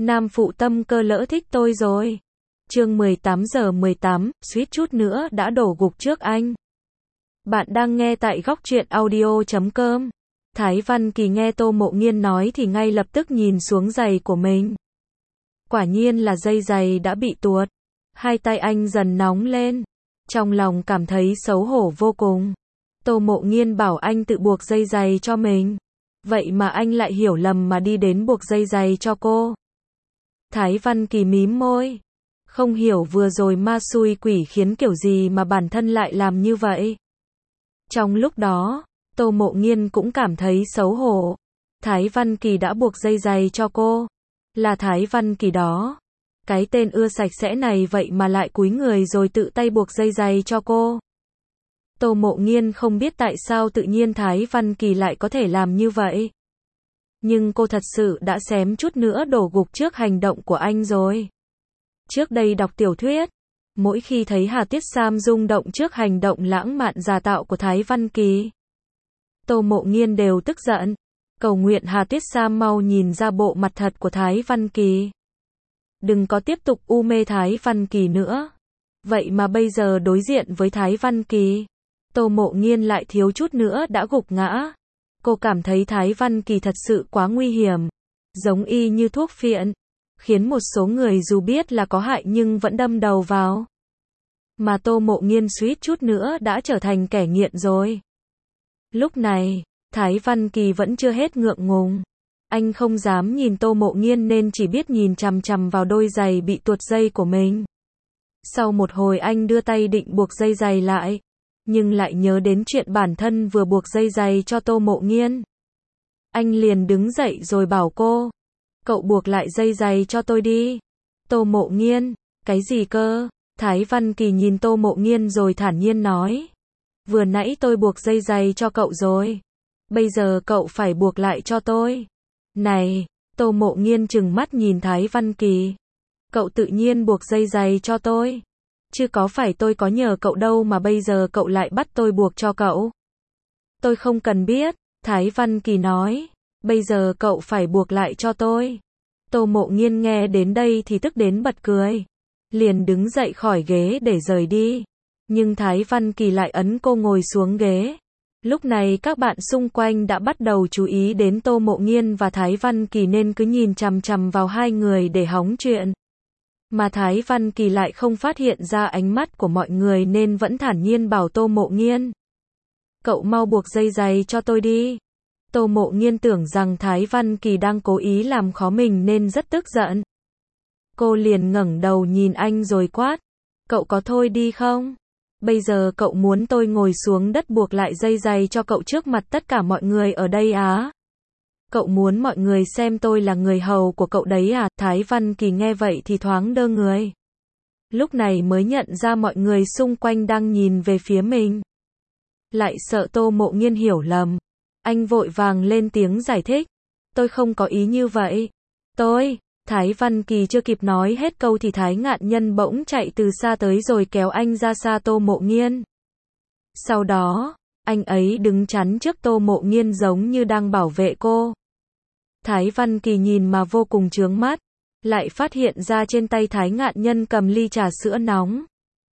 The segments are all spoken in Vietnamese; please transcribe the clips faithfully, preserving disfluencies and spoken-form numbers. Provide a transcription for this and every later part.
Nam phụ tâm cơ lỡ thích tôi rồi. Chương mười tám giờ mười tám, suýt chút nữa đã đổ gục trước anh. Bạn đang nghe tại góc truyện audio chấm com. Thái Văn Kỳ nghe Tô Mộ Nghiên nói thì ngay lập tức nhìn xuống giày của mình. Quả nhiên là dây giày đã bị tuột. Hai tay anh dần nóng lên. Trong lòng cảm thấy xấu hổ vô cùng. Tô Mộ Nghiên bảo anh tự buộc dây giày cho mình. Vậy mà anh lại hiểu lầm mà đi đến buộc dây giày cho cô. Thái Văn Kỳ mím môi. Không hiểu vừa rồi ma xui quỷ khiến kiểu gì mà bản thân lại làm như vậy. Trong lúc đó, Tô Mộ Nghiên cũng cảm thấy xấu hổ. Thái Văn Kỳ đã buộc dây giày cho cô. Là Thái Văn Kỳ đó. Cái tên ưa sạch sẽ này vậy mà lại cúi người rồi tự tay buộc dây giày cho cô. Tô Mộ Nghiên không biết tại sao tự nhiên Thái Văn Kỳ lại có thể làm như vậy. Nhưng cô thật sự đã xém chút nữa đổ gục trước hành động của anh rồi. Trước đây đọc tiểu thuyết, mỗi khi thấy Hà Tiết Sam rung động trước hành động lãng mạn giả tạo của Thái Văn Kỳ, Tô Mộ Nghiên đều tức giận, cầu nguyện Hà Tiết Sam mau nhìn ra bộ mặt thật của Thái Văn Kỳ. Đừng có tiếp tục u mê Thái Văn Kỳ nữa. Vậy mà bây giờ đối diện với Thái Văn Kỳ, Tô Mộ Nghiên lại thiếu chút nữa đã gục ngã. Cô cảm thấy Thái Văn Kỳ thật sự quá nguy hiểm, giống y như thuốc phiện, khiến một số người dù biết là có hại nhưng vẫn đâm đầu vào. Mà Tô Mộ Nghiên suýt chút nữa đã trở thành kẻ nghiện rồi. Lúc này, Thái Văn Kỳ vẫn chưa hết ngượng ngùng. Anh không dám nhìn Tô Mộ Nghiên nên chỉ biết nhìn chằm chằm vào đôi giày bị tuột dây của mình. Sau một hồi anh đưa tay định buộc dây giày lại, nhưng lại nhớ đến chuyện bản thân vừa buộc dây giày cho Tô Mộ Nghiên. Anh liền đứng dậy rồi bảo cô, cậu buộc lại dây giày cho tôi đi. Tô Mộ Nghiên, cái gì cơ? Thái Văn Kỳ nhìn Tô Mộ Nghiên rồi thản nhiên nói, vừa nãy tôi buộc dây giày cho cậu rồi, bây giờ cậu phải buộc lại cho tôi. Này, Tô Mộ Nghiên trừng mắt nhìn Thái Văn Kỳ, cậu tự nhiên buộc dây giày cho tôi, chứ có phải tôi có nhờ cậu đâu mà bây giờ cậu lại bắt tôi buộc cho cậu. Tôi không cần biết, Thái Văn Kỳ nói, bây giờ cậu phải buộc lại cho tôi. Tô Mộ Nghiên nghe đến đây thì tức đến bật cười, liền đứng dậy khỏi ghế để rời đi. Nhưng Thái Văn Kỳ lại ấn cô ngồi xuống ghế. Lúc này các bạn xung quanh đã bắt đầu chú ý đến Tô Mộ Nghiên và Thái Văn Kỳ nên cứ nhìn chằm chằm vào hai người để hóng chuyện. Mà Thái Văn Kỳ lại không phát hiện ra ánh mắt của mọi người nên vẫn thản nhiên bảo Tô Mộ Nghiên, cậu mau buộc dây giày cho tôi đi. Tô Mộ Nghiên tưởng rằng Thái Văn Kỳ đang cố ý làm khó mình nên rất tức giận. Cô liền ngẩng đầu nhìn anh rồi quát, cậu có thôi đi không? Bây giờ cậu muốn tôi ngồi xuống đất buộc lại dây giày cho cậu trước mặt tất cả mọi người ở đây á? Cậu muốn mọi người xem tôi là người hầu của cậu đấy à? Thái Văn Kỳ nghe vậy thì thoáng đơ người. Lúc này mới nhận ra mọi người xung quanh đang nhìn về phía mình. Lại sợ Tô Mộ Nghiên hiểu lầm. Anh vội vàng lên tiếng giải thích. Tôi không có ý như vậy. Tôi, Thái Văn Kỳ chưa kịp nói hết câu thì Thái Ngạn Nhân bỗng chạy từ xa tới rồi kéo anh ra xa Tô Mộ Nghiên. Sau đó, anh ấy đứng chắn trước Tô Mộ Nghiên giống như đang bảo vệ cô. Thái Văn Kỳ nhìn mà vô cùng chướng mắt, lại phát hiện ra trên tay Thái Ngạn Nhân cầm ly trà sữa nóng.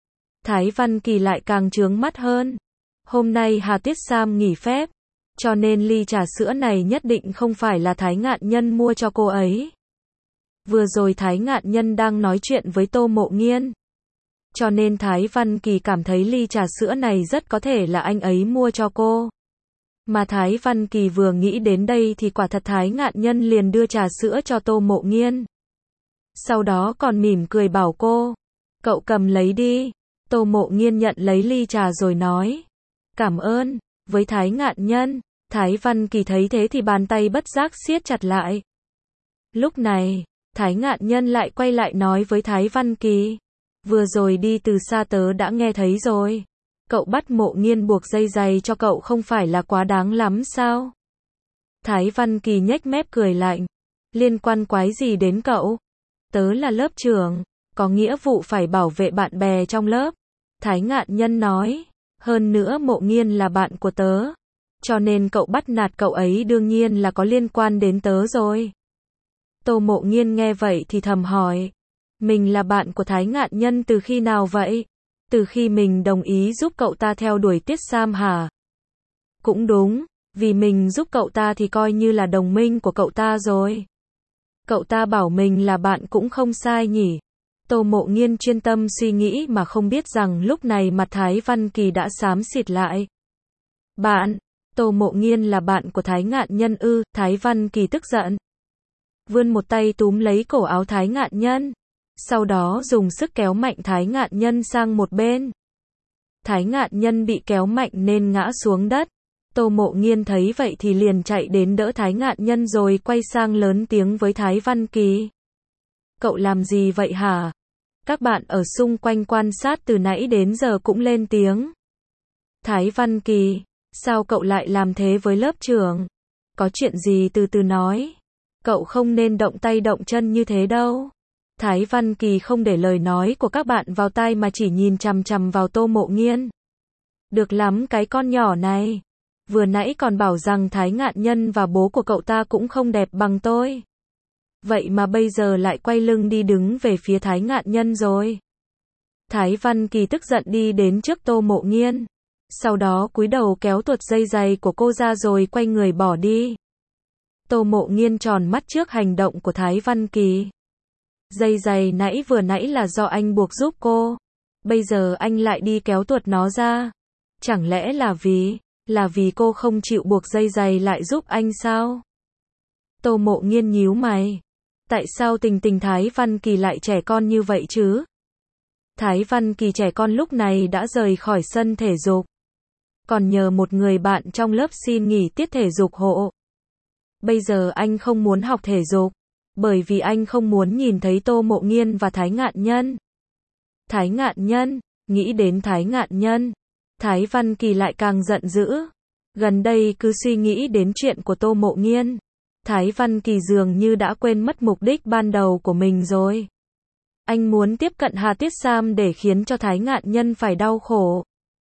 Thái Văn Kỳ lại càng chướng mắt hơn. Hôm nay Hà Tiết Sam nghỉ phép, cho nên ly trà sữa này nhất định không phải là Thái Ngạn Nhân mua cho cô ấy. Vừa rồi Thái Ngạn Nhân đang nói chuyện với Tô Mộ Nghiên, cho nên Thái Văn Kỳ cảm thấy ly trà sữa này rất có thể là anh ấy mua cho cô. Mà Thái Văn Kỳ vừa nghĩ đến đây thì quả thật Thái Ngạn Nhân liền đưa trà sữa cho Tô Mộ Nghiên. Sau đó còn mỉm cười bảo cô, cậu cầm lấy đi. Tô Mộ Nghiên nhận lấy ly trà rồi nói, cảm ơn. Với Thái Ngạn Nhân, Thái Văn Kỳ thấy thế thì bàn tay bất giác siết chặt lại. Lúc này, Thái Ngạn Nhân lại quay lại nói với Thái Văn Kỳ, vừa rồi đi từ xa tớ đã nghe thấy rồi. Cậu bắt Mộ Nghiên buộc dây giày cho cậu không phải là quá đáng lắm sao? Thái Văn Kỳ nhếch mép cười lạnh, liên quan quái gì đến cậu? Tớ là lớp trưởng, có nghĩa vụ phải bảo vệ bạn bè trong lớp. Thái Ngạn Nhân nói, hơn nữa Mộ Nghiên là bạn của tớ, cho nên cậu bắt nạt cậu ấy đương nhiên là có liên quan đến tớ rồi. Tô Mộ Nghiên nghe vậy thì thầm hỏi. Mình là bạn của Thái Ngạn Nhân từ khi nào vậy? Từ khi mình đồng ý giúp cậu ta theo đuổi Tiết Sam hả? Cũng đúng, vì mình giúp cậu ta thì coi như là đồng minh của cậu ta rồi. Cậu ta bảo mình là bạn cũng không sai nhỉ? Tô Mộ Nghiên chuyên tâm suy nghĩ mà không biết rằng lúc này mặt Thái Văn Kỳ đã xám xịt lại. Bạn, Tô Mộ Nghiên là bạn của Thái Ngạn Nhân ư? Thái Văn Kỳ tức giận. Vươn một tay túm lấy cổ áo Thái Ngạn Nhân. Sau đó dùng sức kéo mạnh Thái Ngạn Nhân sang một bên. Thái Ngạn Nhân bị kéo mạnh nên ngã xuống đất. Tô Mộ Nghiên thấy vậy thì liền chạy đến đỡ Thái Ngạn Nhân rồi quay sang lớn tiếng với Thái Văn Kỳ. Cậu làm gì vậy hả? Các bạn ở xung quanh quan sát từ nãy đến giờ cũng lên tiếng. Thái Văn Kỳ, sao cậu lại làm thế với lớp trưởng? Có chuyện gì từ từ nói. Cậu không nên động tay động chân như thế đâu. Thái Văn Kỳ không để lời nói của các bạn vào tai mà chỉ nhìn chằm chằm vào Tô Mộ Nghiên. Được lắm cái con nhỏ này. Vừa nãy còn bảo rằng Thái Ngạn Nhân và bố của cậu ta cũng không đẹp bằng tôi. Vậy mà bây giờ lại quay lưng đi đứng về phía Thái Ngạn Nhân rồi. Thái Văn Kỳ tức giận đi đến trước Tô Mộ Nghiên. Sau đó cúi đầu kéo tuột dây giày của cô ra rồi quay người bỏ đi. Tô Mộ Nghiên tròn mắt trước hành động của Thái Văn Kỳ. Dây giày nãy vừa nãy là do anh buộc giúp cô. Bây giờ anh lại đi kéo tuột nó ra. Chẳng lẽ là vì, là vì cô không chịu buộc dây giày lại giúp anh sao? Tô Mộ Nghiên nhíu mày. Tại sao tình tình Thái Văn Kỳ lại trẻ con như vậy chứ? Thái Văn Kỳ trẻ con lúc này đã rời khỏi sân thể dục. Còn nhờ một người bạn trong lớp xin nghỉ tiết thể dục hộ. Bây giờ anh không muốn học thể dục. Bởi vì anh không muốn nhìn thấy Tô Mộ Nghiên và Thái Ngạn Nhân. Thái Ngạn Nhân, nghĩ đến Thái Ngạn Nhân. Thái Văn Kỳ lại càng giận dữ. Gần đây cứ suy nghĩ đến chuyện của Tô Mộ Nghiên. Thái Văn Kỳ dường như đã quên mất mục đích ban đầu của mình rồi. Anh muốn tiếp cận Hà Tiết Sam để khiến cho Thái Ngạn Nhân phải đau khổ.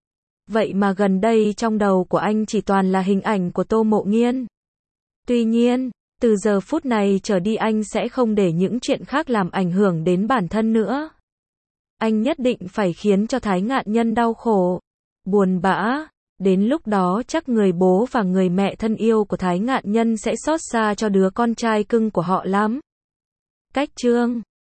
Vậy mà gần đây trong đầu của anh chỉ toàn là hình ảnh của Tô Mộ Nghiên. Tuy nhiên, từ giờ phút này trở đi anh sẽ không để những chuyện khác làm ảnh hưởng đến bản thân nữa. Anh nhất định phải khiến cho Thái Ngạn Nhân đau khổ, buồn bã. Đến lúc đó chắc người bố và người mẹ thân yêu của Thái Ngạn Nhân sẽ xót xa cho đứa con trai cưng của họ lắm. Cách chương